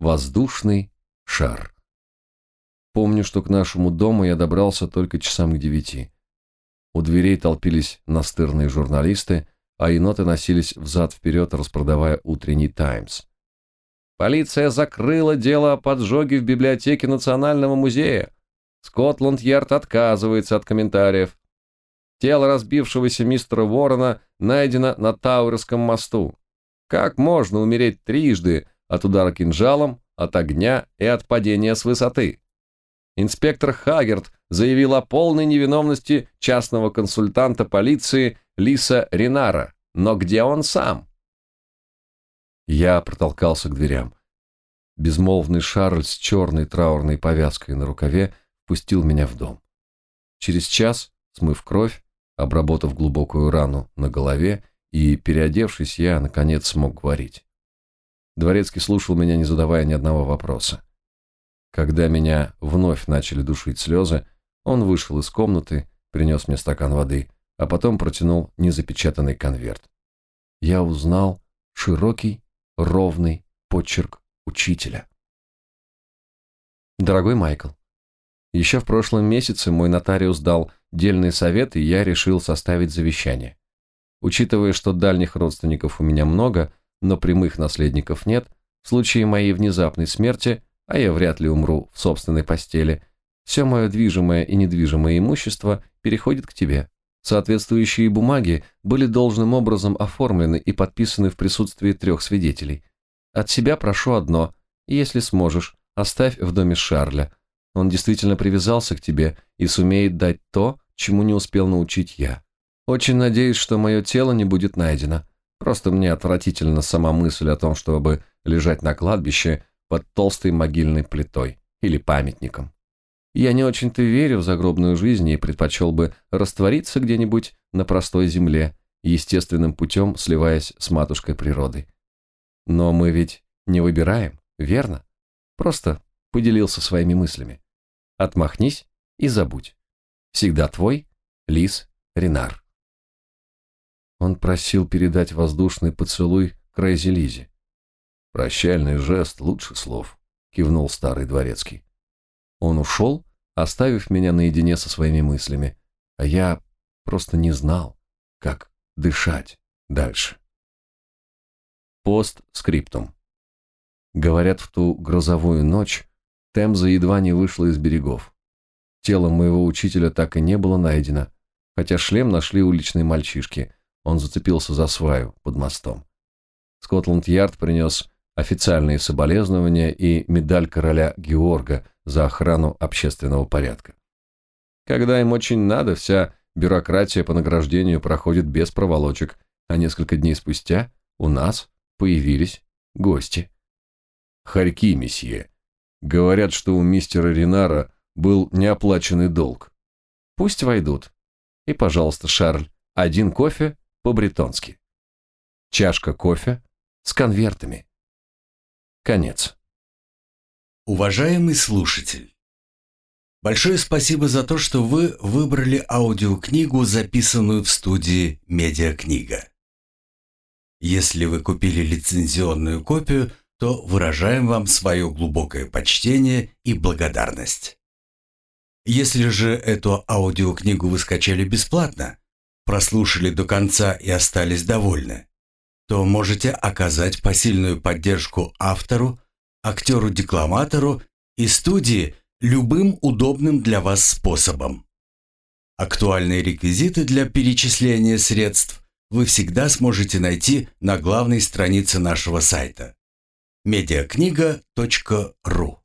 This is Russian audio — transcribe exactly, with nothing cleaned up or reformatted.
Воздушный шар. Помню, что к нашему дому я добрался только часам к девяти. У дверей толпились настырные журналисты, а еноты носились взад-вперед, распродавая утренний «Таймс». Полиция закрыла дело о поджоге в библиотеке Национального музея. Скотланд-Ярд отказывается от комментариев. Тело разбившегося мистера Уоррена найдено на Тауэрском мосту. Как можно умереть трижды от удара кинжалом, от огня и от падения с высоты? Инспектор Хаггерт заявил о полной невиновности частного консультанта полиции Лиса Ренара. Но где он сам? Я протолкался к дверям. Безмолвный Шарль с черной траурной повязкой на рукаве впустил меня в дом. Через час, смыв кровь, обработав глубокую рану на голове и переодевшись, я, наконец, смог говорить. Дворецкий слушал меня, не задавая ни одного вопроса. Когда меня вновь начали душить слезы, он вышел из комнаты, принес мне стакан воды, а потом протянул незапечатанный конверт. Я узнал широкий, ровный почерк учителя. Дорогой Майкл, еще в прошлом месяце мой нотариус дал дельный совет, и я решил составить завещание. Учитывая, что дальних родственников у меня много, но прямых наследников нет, в случае моей внезапной смерти, а я вряд ли умру в собственной постели, все мое движимое и недвижимое имущество переходит к тебе. Соответствующие бумаги были должным образом оформлены и подписаны в присутствии трех свидетелей. От себя прошу одно, и если сможешь, оставь в доме Шарля. Он действительно привязался к тебе и сумеет дать то, чему не успел научить я. Очень надеюсь, что мое тело не будет найдено. Просто мне отвратительна сама мысль о том, чтобы лежать на кладбище под толстой могильной плитой или памятником. Я не очень-то верю в загробную жизнь и предпочел бы раствориться где-нибудь на простой земле, естественным путем сливаясь с матушкой природой. Но мы ведь не выбираем, верно? Просто поделился своими мыслями. Отмахнись и забудь. Всегда твой Лис Ренар. Он просил передать воздушный поцелуй Крейзи Лизе. «Прощальный жест лучше слов», — кивнул старый дворецкий. Он ушел, оставив меня наедине со своими мыслями, а я просто не знал, как дышать дальше. Постскриптум. Говорят, в ту грозовую ночь Темза едва не вышла из берегов. Тело моего учителя так и не было найдено, хотя шлем нашли уличные мальчишки. Он зацепился за сваю под мостом. Скотланд-Ярд принес официальные соболезнования и медаль короля Георга за охрану общественного порядка. Когда им очень надо, вся бюрократия по награждению проходит без проволочек, а несколько дней спустя у нас появились гости. Хорьки, месье. Говорят, что у мистера Ренара был неоплаченный долг. Пусть войдут. И, пожалуйста, Шарль, один кофе по-бретонски. Чашка кофе с конвертами. Конец. Уважаемый слушатель, большое спасибо за то, что вы выбрали аудиокнигу, записанную в студии «Медиакнига». Если вы купили лицензионную копию, то выражаем вам свое глубокое почтение и благодарность. Если же эту аудиокнигу вы скачали бесплатно, прослушали до конца и остались довольны, то можете оказать посильную поддержку автору, актеру-декламатору и студии любым удобным для вас способом. Актуальные реквизиты для перечисления средств вы всегда сможете найти на главной странице нашего сайта медиакнига точка ру.